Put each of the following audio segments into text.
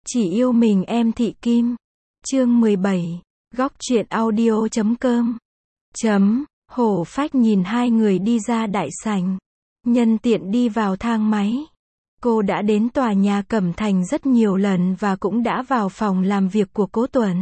Chỉ yêu mình em Thị Kim. Chương 17. Góc truyện audio.com. Hổ Phách nhìn hai người đi ra đại sảnh. Nhân tiện đi vào thang máy. Cô đã đến tòa nhà Cẩm Thành rất nhiều lần và cũng đã vào phòng làm việc của Cố Tuần.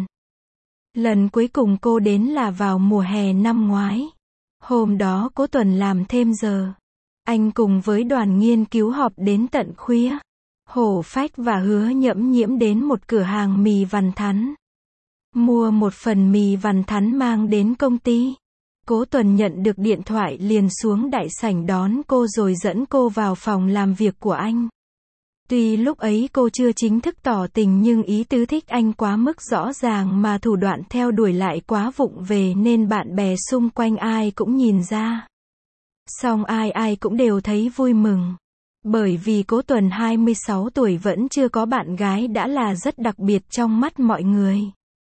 Lần cuối cùng cô đến là vào mùa hè năm ngoái. Hôm đó Cố Tuần làm thêm giờ. Anh cùng với đoàn nghiên cứu họp đến tận khuya. Hổ Phách và Hứa Nhẫm Nhiễm đến một cửa hàng mì Vằn Thắn. Mua một phần mì Vằn Thắn mang đến công ty. Cố Tuần nhận được điện thoại liền xuống đại sảnh đón cô rồi dẫn cô vào phòng làm việc của anh. Tuy lúc ấy cô chưa chính thức tỏ tình nhưng ý tứ thích anh quá mức rõ ràng mà thủ đoạn theo đuổi lại quá vụng về nên bạn bè xung quanh ai cũng nhìn ra. Song ai cũng đều thấy vui mừng. Bởi vì Cố Tuần 26 tuổi vẫn chưa có bạn gái đã là rất đặc biệt trong mắt mọi người.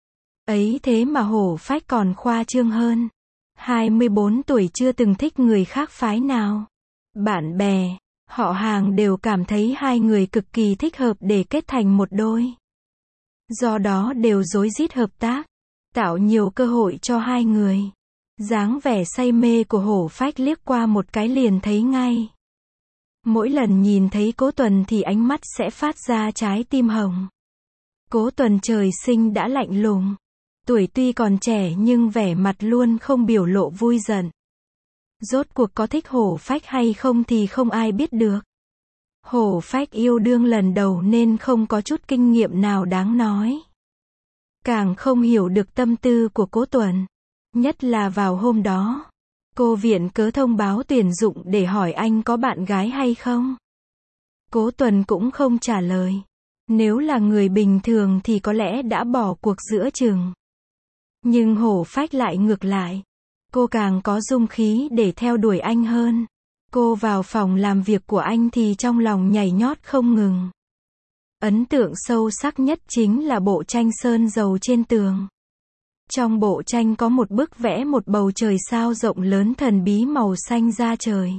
Ấy thế mà Hổ Phách còn khoa trương hơn. 24 tuổi chưa từng thích người khác phái nào. Bạn bè, họ hàng đều cảm thấy hai người cực kỳ thích hợp để kết thành một đôi. Do đó đều rối rít hợp tác, tạo nhiều cơ hội cho hai người. Dáng vẻ say mê của Hổ Phách liếc qua một cái liền thấy ngay. Mỗi lần nhìn thấy Cố Tuần thì ánh mắt sẽ phát ra trái tim hồng. Cố Tuần trời sinh đã lạnh lùng. Tuổi tuy còn trẻ nhưng vẻ mặt luôn không biểu lộ vui giận. Rốt cuộc có thích Hổ Phách hay không thì không ai biết được. Hổ Phách yêu đương lần đầu nên không có chút kinh nghiệm nào đáng nói. Càng không hiểu được tâm tư của Cố Tuần. Nhất là vào hôm đó. Cô viện cớ thông báo tuyển dụng để hỏi anh có bạn gái hay không. Cố Tuần cũng không trả lời. Nếu là người bình thường thì có lẽ đã bỏ cuộc giữa chừng. Nhưng Hổ Phách lại ngược lại. Cô càng có dung khí để theo đuổi anh hơn. Cô vào phòng làm việc của anh thì trong lòng nhảy nhót không ngừng. Ấn tượng sâu sắc nhất chính là bộ tranh sơn dầu trên tường. Trong bộ tranh có một bức vẽ một bầu trời sao rộng lớn thần bí màu xanh da trời.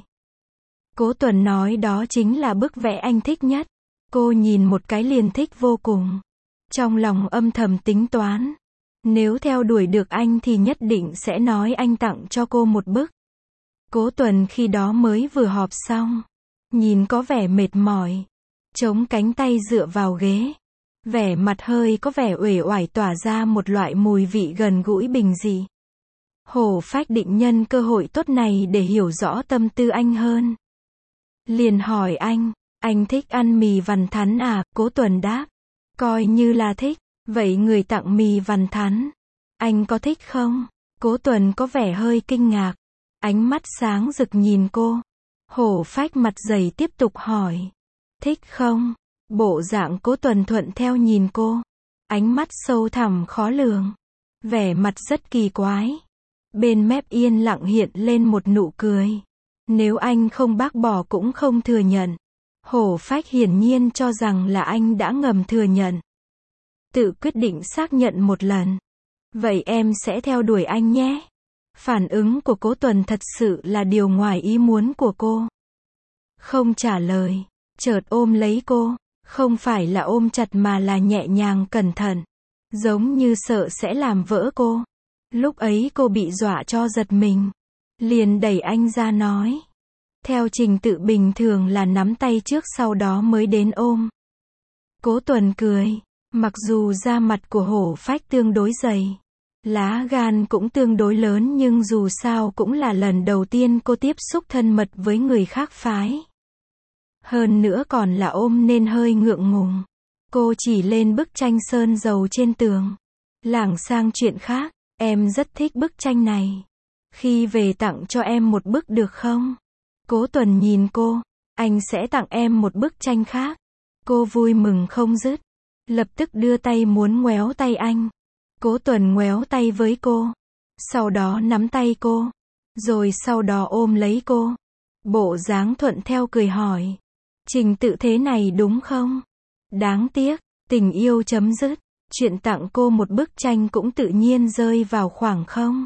Cố Tuần nói đó chính là bức vẽ anh thích nhất. Cô nhìn một cái liền thích vô cùng. Trong lòng âm thầm tính toán. Nếu theo đuổi được anh thì nhất định sẽ nói anh tặng cho cô một bức. Cố Tuần khi đó mới vừa họp xong. Nhìn có vẻ mệt mỏi. Chống cánh tay dựa vào ghế. Vẻ mặt hơi có vẻ uể oải tỏa ra một loại mùi vị gần gũi bình dị. Hổ Phách định nhân cơ hội tốt này để hiểu rõ tâm tư anh hơn. Liền hỏi anh thích ăn mì Vằn Thắn à? Cố Tuần đáp. Coi như là thích. Vậy người tặng mì Vằn Thắn, anh có thích không? Cố Tuần có vẻ hơi kinh ngạc. Ánh mắt sáng rực nhìn cô. Hổ Phách mặt dày tiếp tục hỏi. Thích không? Bộ dạng Cố Tuần thuận theo nhìn cô. Ánh mắt sâu thẳm khó lường. Vẻ mặt rất kỳ quái. Bên mép yên lặng hiện lên một nụ cười. Nếu anh không bác bỏ cũng không thừa nhận. Hổ Phách hiển nhiên cho rằng là anh đã ngầm thừa nhận. Tự quyết định xác nhận một lần. Vậy em sẽ theo đuổi anh nhé. Phản ứng của Cố Tuần thật sự là điều ngoài ý muốn của cô. Không trả lời. Chợt ôm lấy cô. Không phải là ôm chặt mà là nhẹ nhàng cẩn thận. Giống như sợ sẽ làm vỡ cô. Lúc ấy cô bị dọa cho giật mình. Liền đẩy anh ra nói. Theo trình tự bình thường là nắm tay trước sau đó mới đến ôm. Cố Tuần cười. Mặc dù da mặt của Hổ Phách tương đối dày, lá gan cũng tương đối lớn nhưng dù sao cũng là lần đầu tiên cô tiếp xúc thân mật với người khác phái. Hơn nữa còn là ôm nên hơi ngượng ngùng. Cô chỉ lên bức tranh sơn dầu trên tường. Lảng sang chuyện khác, em rất thích bức tranh này. Khi về tặng cho em một bức được không? Cố Tuần nhìn cô, anh sẽ tặng em một bức tranh khác. Cô vui mừng không dứt. Lập tức đưa tay muốn ngoéo tay anh. Cố Tuần ngoéo tay với cô. Sau đó nắm tay cô. Rồi sau đó ôm lấy cô. Bộ dáng thuận theo cười hỏi. Trình tự thế này đúng không? Đáng tiếc, tình yêu chấm dứt. Chuyện tặng cô một bức tranh cũng tự nhiên rơi vào khoảng không.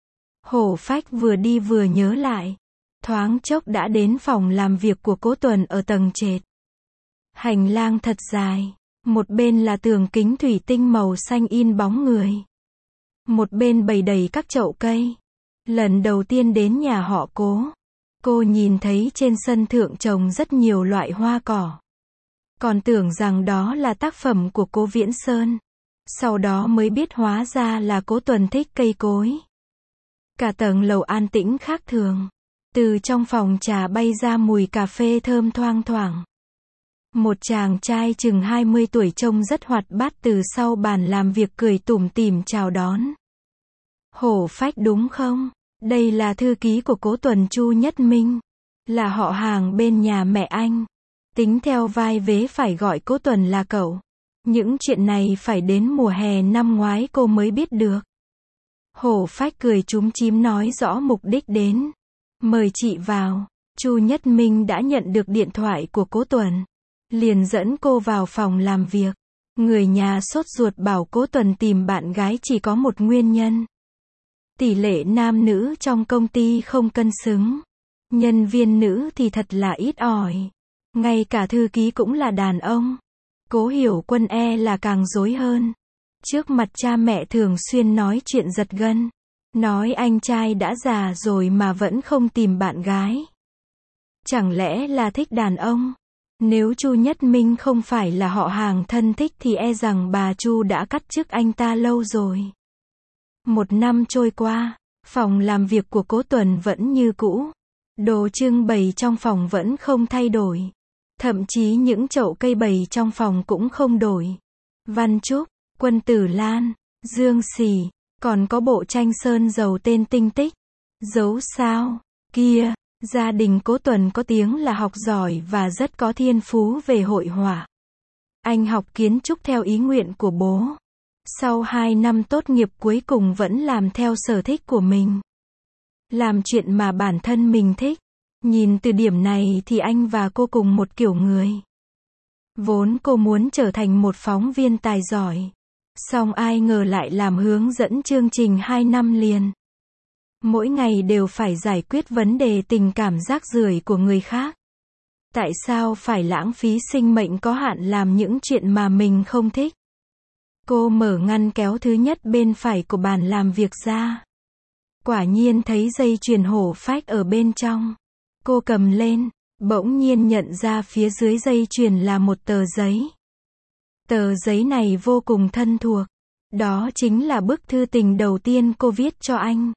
Hổ Phách vừa đi vừa nhớ lại. Thoáng chốc đã đến phòng làm việc của Cố Tuần ở tầng trệt. Hành lang thật dài. Một bên là tường kính thủy tinh màu xanh in bóng người. Một bên bày đầy các chậu cây. Lần đầu tiên đến nhà họ Cố, cô nhìn thấy trên sân thượng trồng rất nhiều loại hoa cỏ. Còn tưởng rằng đó là tác phẩm của Cố Viễn Sơn. Sau đó mới biết hóa ra là Cố Tuần thích cây cối. Cả tầng lầu an tĩnh khác thường. Từ trong phòng trà bay ra mùi cà phê thơm thoang thoảng. Một chàng trai chừng 20 tuổi trông rất hoạt bát từ sau bàn làm việc cười tủm tỉm chào đón. Hổ Phách đúng không? Đây là thư ký của Cố Tuần, Chu Nhất Minh. Là họ hàng bên nhà mẹ anh. Tính theo vai vế phải gọi Cố Tuần là cậu. Những chuyện này phải đến mùa hè năm ngoái cô mới biết được. Hổ Phách cười chúm chím nói rõ mục đích đến. Mời chị vào. Chu Nhất Minh đã nhận được điện thoại của Cố Tuần. Liền dẫn cô vào phòng làm việc. Người nhà sốt ruột bảo Cố Tuần tìm bạn gái chỉ có một nguyên nhân. Tỷ lệ nam nữ trong công ty không cân xứng. Nhân viên nữ thì thật là ít ỏi. Ngay cả thư ký cũng là đàn ông. Cố Hiểu Quân là càng rối hơn. Trước mặt cha mẹ thường xuyên nói chuyện giật gân. Nói anh trai đã già rồi mà vẫn không tìm bạn gái. Chẳng lẽ là thích đàn ông? Nếu Chu Nhất Minh không phải là họ hàng thân thích thì rằng bà Chu đã cắt chức anh ta lâu rồi. Một năm trôi qua, phòng làm việc của Cố Tuần vẫn như cũ. Đồ trưng bày trong phòng vẫn không thay đổi. Thậm chí những chậu cây bày trong phòng cũng không đổi. Văn Trúc, Quân Tử Lan, Dương Sỉ, còn có bộ tranh sơn dầu tên Tinh Tích. Dấu sao? Kia, gia đình Cố Tuần có tiếng là học giỏi và rất có thiên phú về hội họa. Anh học kiến trúc theo ý nguyện của bố. Sau 2 năm tốt nghiệp cuối cùng vẫn làm theo sở thích của mình. Làm chuyện mà bản thân mình thích. Nhìn từ điểm này thì anh và cô cùng một kiểu người. Vốn cô muốn trở thành một phóng viên tài giỏi. Song ai ngờ lại làm hướng dẫn chương trình 2 năm liền. Mỗi ngày đều phải giải quyết vấn đề tình cảm rác rưởi của người khác. Tại sao phải lãng phí sinh mệnh có hạn làm những chuyện mà mình không thích? Cô mở ngăn kéo thứ nhất bên phải của bàn làm việc ra. Quả nhiên thấy dây chuyền Hổ Phách ở bên trong. Cô cầm lên, bỗng nhiên nhận ra phía dưới dây chuyền là một tờ giấy. Tờ giấy này vô cùng thân thuộc. Đó chính là bức thư tình đầu tiên cô viết cho anh.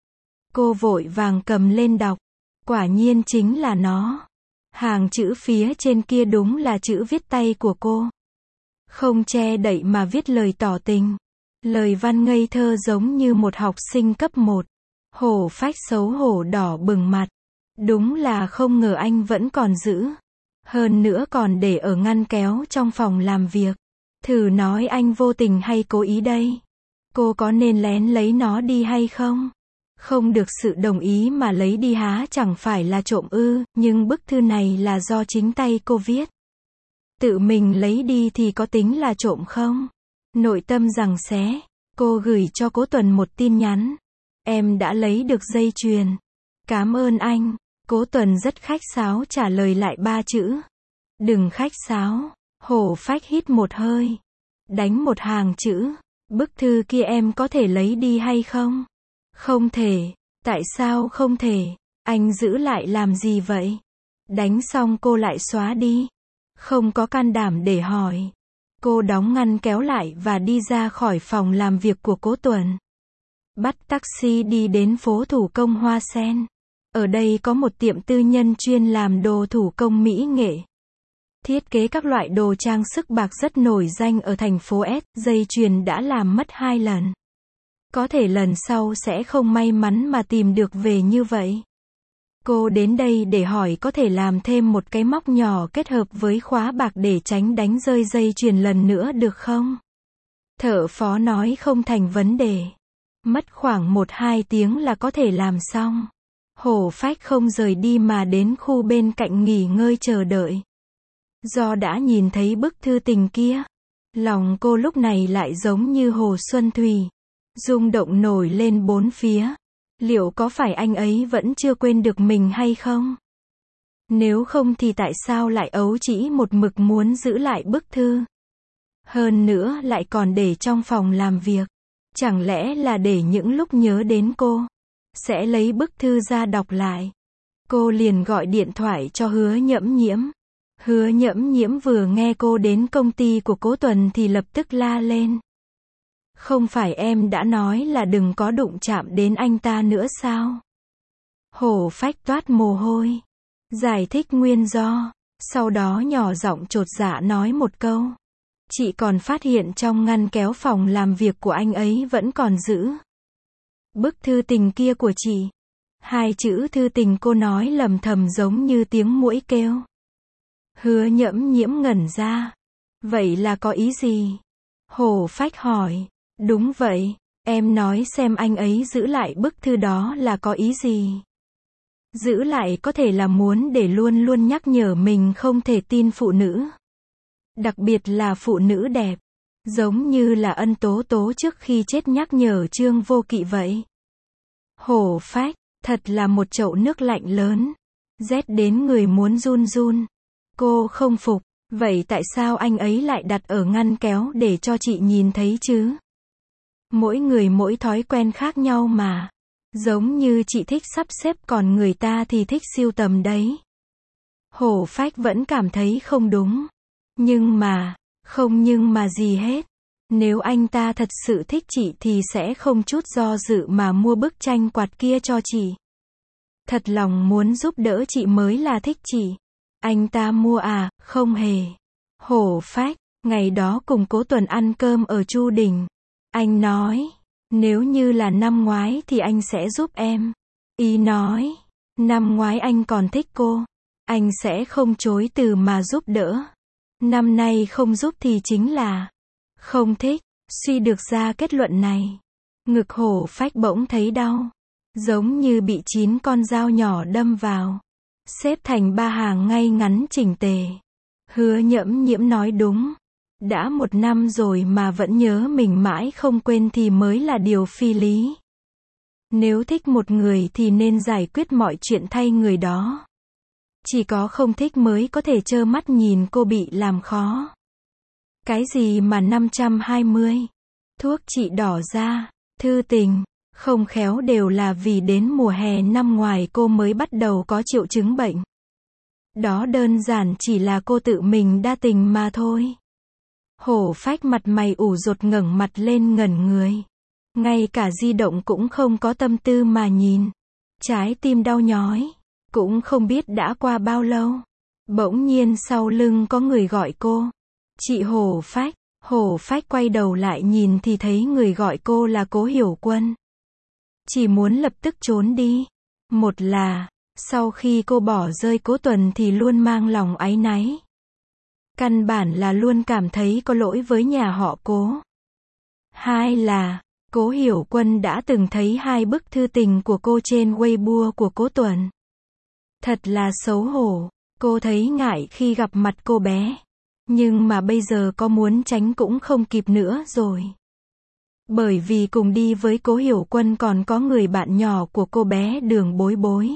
Cô vội vàng cầm lên đọc. Quả nhiên chính là nó. Hàng chữ phía trên kia đúng là chữ viết tay của cô. Không che đậy mà viết lời tỏ tình. Lời văn ngây thơ giống như một học sinh cấp 1. Hổ Phách xấu hổ đỏ bừng mặt. Đúng là không ngờ anh vẫn còn giữ. Hơn nữa còn để ở ngăn kéo trong phòng làm việc. Thử nói anh vô tình hay cố ý đây. Cô có nên lén lấy nó đi hay không? Không được sự đồng ý mà lấy đi há chẳng phải là trộm ư, nhưng bức thư này là do chính tay cô viết. Tự mình lấy đi thì có tính là trộm không? Nội tâm giằng xé, cô gửi cho Cố Tuần một tin nhắn. Em đã lấy được dây chuyền. Cảm ơn anh. Cố Tuần rất khách sáo trả lời lại 3 chữ. Đừng khách sáo. Hổ Phách hít một hơi. Đánh một hàng chữ. Bức thư kia em có thể lấy đi hay không? Không thể. Tại sao không thể? Anh giữ lại làm gì vậy? Đánh xong cô lại xóa đi. Không có can đảm để hỏi. Cô đóng ngăn kéo lại và đi ra khỏi phòng làm việc của Cố Tuần. Bắt taxi đi đến phố thủ công Hoa Sen. Ở đây có một tiệm tư nhân chuyên làm đồ thủ công mỹ nghệ. Thiết kế các loại đồ trang sức bạc rất nổi danh ở thành phố S. Dây chuyền đã làm mất 2 lần. Có thể lần sau sẽ không may mắn mà tìm được về như vậy. Cô đến đây để hỏi có thể làm thêm một cái móc nhỏ kết hợp với khóa bạc để tránh đánh rơi dây chuyền lần nữa được không? Thợ phó nói không thành vấn đề. Mất khoảng 1-2 tiếng là có thể làm xong. Hổ Phách không rời đi mà đến khu bên cạnh nghỉ ngơi chờ đợi. Do đã nhìn thấy bức thư tình kia, lòng cô lúc này lại giống như hồ xuân thủy, rung động nổi lên bốn phía. Liệu có phải anh ấy vẫn chưa quên được mình hay không? Nếu không thì tại sao lại ấu trĩ một mực muốn giữ lại bức thư? Hơn nữa lại còn để trong phòng làm việc. Chẳng lẽ là để những lúc nhớ đến cô, sẽ lấy bức thư ra đọc lại. Cô liền gọi điện thoại cho Hứa Nhẫm Nhiễm. Hứa Nhẫm Nhiễm vừa nghe cô đến công ty của Cố Tuần thì lập tức la lên. Không phải em đã nói là đừng có đụng chạm đến anh ta nữa sao? Hổ Phách toát mồ hôi, giải thích nguyên do, sau đó nhỏ giọng chột dạ nói một câu. Chị còn phát hiện trong ngăn kéo phòng làm việc của anh ấy vẫn còn giữ bức thư tình kia của chị. Hai chữ thư tình cô nói lầm thầm giống như tiếng muỗi kêu. Hứa Nhẫm Nhiễm ngẩn ra. Vậy là có ý gì? Hổ Phách hỏi. Đúng vậy, em nói xem anh ấy giữ lại bức thư đó là có ý gì? Giữ lại có thể là muốn để luôn luôn nhắc nhở mình không thể tin phụ nữ. Đặc biệt là phụ nữ đẹp. Giống như là Ân Tố Tố trước khi chết nhắc nhở Trương Vô Kỵ vậy. Hổ Phách, thật là một chậu nước lạnh lớn. Rét đến người muốn run run. Cô không phục, vậy tại sao anh ấy lại đặt ở ngăn kéo để cho chị nhìn thấy chứ? Mỗi người mỗi thói quen khác nhau mà. Giống như chị thích sắp xếp còn người ta thì thích sưu tầm đấy. Hổ Phách vẫn cảm thấy không đúng. Không nhưng mà gì hết. Nếu anh ta thật sự thích chị thì sẽ không chút do dự mà mua bức tranh quạt kia cho chị. Thật lòng muốn giúp đỡ chị mới là thích chị. Anh ta mua à? Không hề. Hổ Phách, ngày đó cùng Cố Tuần ăn cơm ở Chu Đình. Anh nói, nếu như là năm ngoái thì anh sẽ giúp em. Ý nói, năm ngoái anh còn thích cô. Anh sẽ không chối từ mà giúp đỡ. Năm nay không giúp thì chính là không thích. Suy được ra kết luận này. Ngực Hổ Phách bỗng thấy đau. Giống như bị 9 con dao nhỏ đâm vào. Xếp thành 3 hàng ngay ngắn chỉnh tề. Hứa Nhẫm Nhiễm nói đúng. Đã 1 năm rồi mà vẫn nhớ mình mãi không quên thì mới là điều phi lý. Nếu thích một người thì nên giải quyết mọi chuyện thay người đó. Chỉ có không thích mới có thể trơ mắt nhìn cô bị làm khó. Cái gì mà 520? Thuốc trị đỏ da, thư tình, không khéo đều là vì đến mùa hè năm ngoài cô mới bắt đầu có triệu chứng bệnh. Đó đơn giản chỉ là cô tự mình đa tình mà thôi. Hổ Phách mặt mày ủ rột ngẩng mặt lên ngẩn người. Ngay cả di động cũng không có tâm tư mà nhìn. Trái tim đau nhói. Cũng không biết đã qua bao lâu. Bỗng nhiên sau lưng có người gọi cô. Chị Hổ Phách. Hổ Phách quay đầu lại nhìn thì thấy người gọi cô là Cố Hiểu Quân. Chỉ muốn lập tức trốn đi. Một là, sau khi cô bỏ rơi Cố Tuần thì luôn mang lòng áy náy. Căn bản là luôn cảm thấy có lỗi với nhà họ Cố. Hai là, Cố Hiểu Quân đã từng thấy 2 bức thư tình của cô trên Weibo của Cố Tuần. Thật là xấu hổ, cô thấy ngại khi gặp mặt cô bé. Nhưng mà bây giờ có muốn tránh cũng không kịp nữa rồi. Bởi vì cùng đi với Cố Hiểu Quân còn có người bạn nhỏ của cô bé Đường Bối Bối.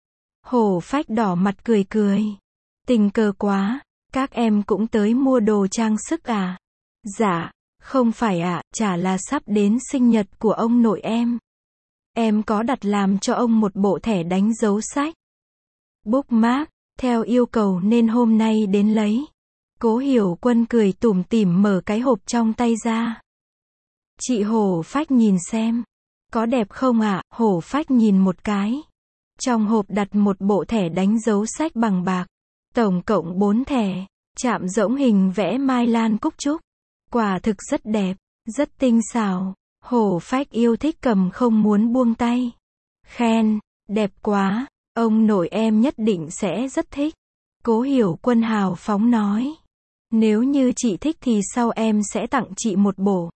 Hổ Phách đỏ mặt cười cười. Tình cờ quá, các em cũng tới mua đồ trang sức à? Dạ, không phải ạ, chả là sắp đến sinh nhật của ông nội em. Em có đặt làm cho ông một bộ thẻ đánh dấu sách. Bookmark, theo yêu cầu nên hôm nay đến lấy. Cố Hiểu Quân cười tủm tỉm mở cái hộp trong tay ra. Chị Hổ Phách nhìn xem. Có đẹp không ạ? Hổ Phách nhìn một cái. Trong hộp đặt một bộ thẻ đánh dấu sách bằng bạc. Tổng cộng 4 thẻ. Chạm rỗng hình vẽ mai lan cúc trúc. Quả thực rất đẹp, rất tinh xảo. Hổ Phách yêu thích cầm không muốn buông tay. Khen, đẹp quá, ông nội em nhất định sẽ rất thích. Cố Hiểu Quân hào phóng nói. Nếu như chị thích thì sau em sẽ tặng chị một bộ.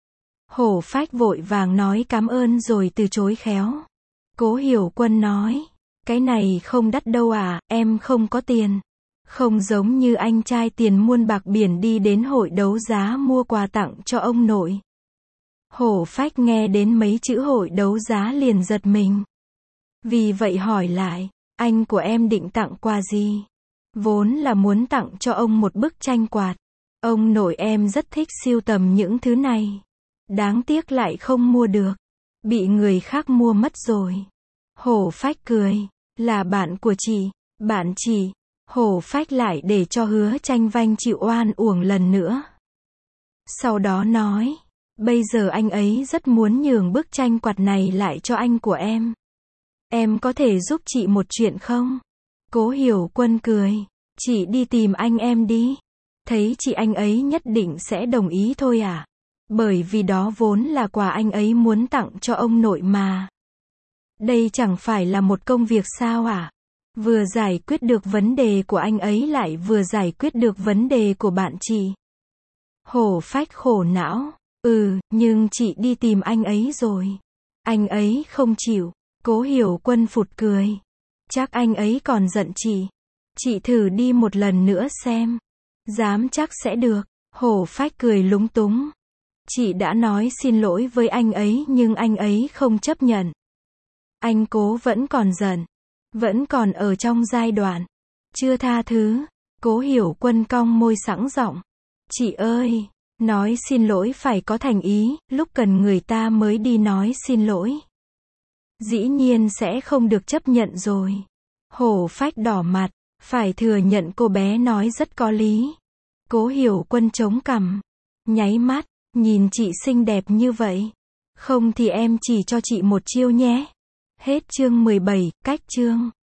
Hổ Phách vội vàng nói cảm ơn rồi từ chối khéo. Cố Hiểu Quân nói, cái này không đắt đâu à, em không có tiền. Không giống như anh trai tiền muôn bạc biển đi đến hội đấu giá mua quà tặng cho ông nội. Hổ Phách nghe đến mấy chữ hội đấu giá liền giật mình. Vì vậy hỏi lại, anh của em định tặng quà gì? Vốn là muốn tặng cho ông một bức tranh quạt. Ông nội em rất thích sưu tầm những thứ này. Đáng tiếc lại không mua được. Bị người khác mua mất rồi. Hổ phách cười. Là bạn của chị. Bạn chị. Hổ phách lại để cho Hứa Tranh Vanh chịu oan uổng lần nữa. Sau đó nói. Bây giờ anh ấy rất muốn nhường bức tranh quạt này lại cho anh của em. Em có thể giúp chị một chuyện không? Cố Hiểu Quân cười. Chị đi tìm anh em đi. Thấy chị anh ấy nhất định sẽ đồng ý thôi à? Bởi vì đó vốn là quà anh ấy muốn tặng cho ông nội mà. Đây chẳng phải là một công việc sao à? Vừa giải quyết được vấn đề của anh ấy lại vừa giải quyết được vấn đề của bạn chị. Hổ phách khổ não. Nhưng chị đi tìm anh ấy rồi. Anh ấy không chịu. Cố Hiểu Quân phụt cười. Chắc anh ấy còn giận chị. Chị thử đi một lần nữa xem. Dám chắc sẽ được. Hổ phách cười lúng túng. Chị đã nói xin lỗi với anh ấy nhưng anh ấy không chấp nhận. Anh Cố vẫn còn giận. Vẫn còn ở trong giai đoạn chưa tha thứ. Cố Hiểu Quân cong môi sẵn giọng. Chị ơi, nói xin lỗi phải có thành ý, lúc cần người ta mới đi nói xin lỗi. Dĩ nhiên sẽ không được chấp nhận rồi. Hổ phách đỏ mặt, phải thừa nhận cô bé nói rất có lý. Cố Hiểu Quân chống cằm, nháy mắt, nhìn chị xinh đẹp như vậy. Không thì em chỉ cho chị một chiêu nhé. Hết chương 17, cách chương.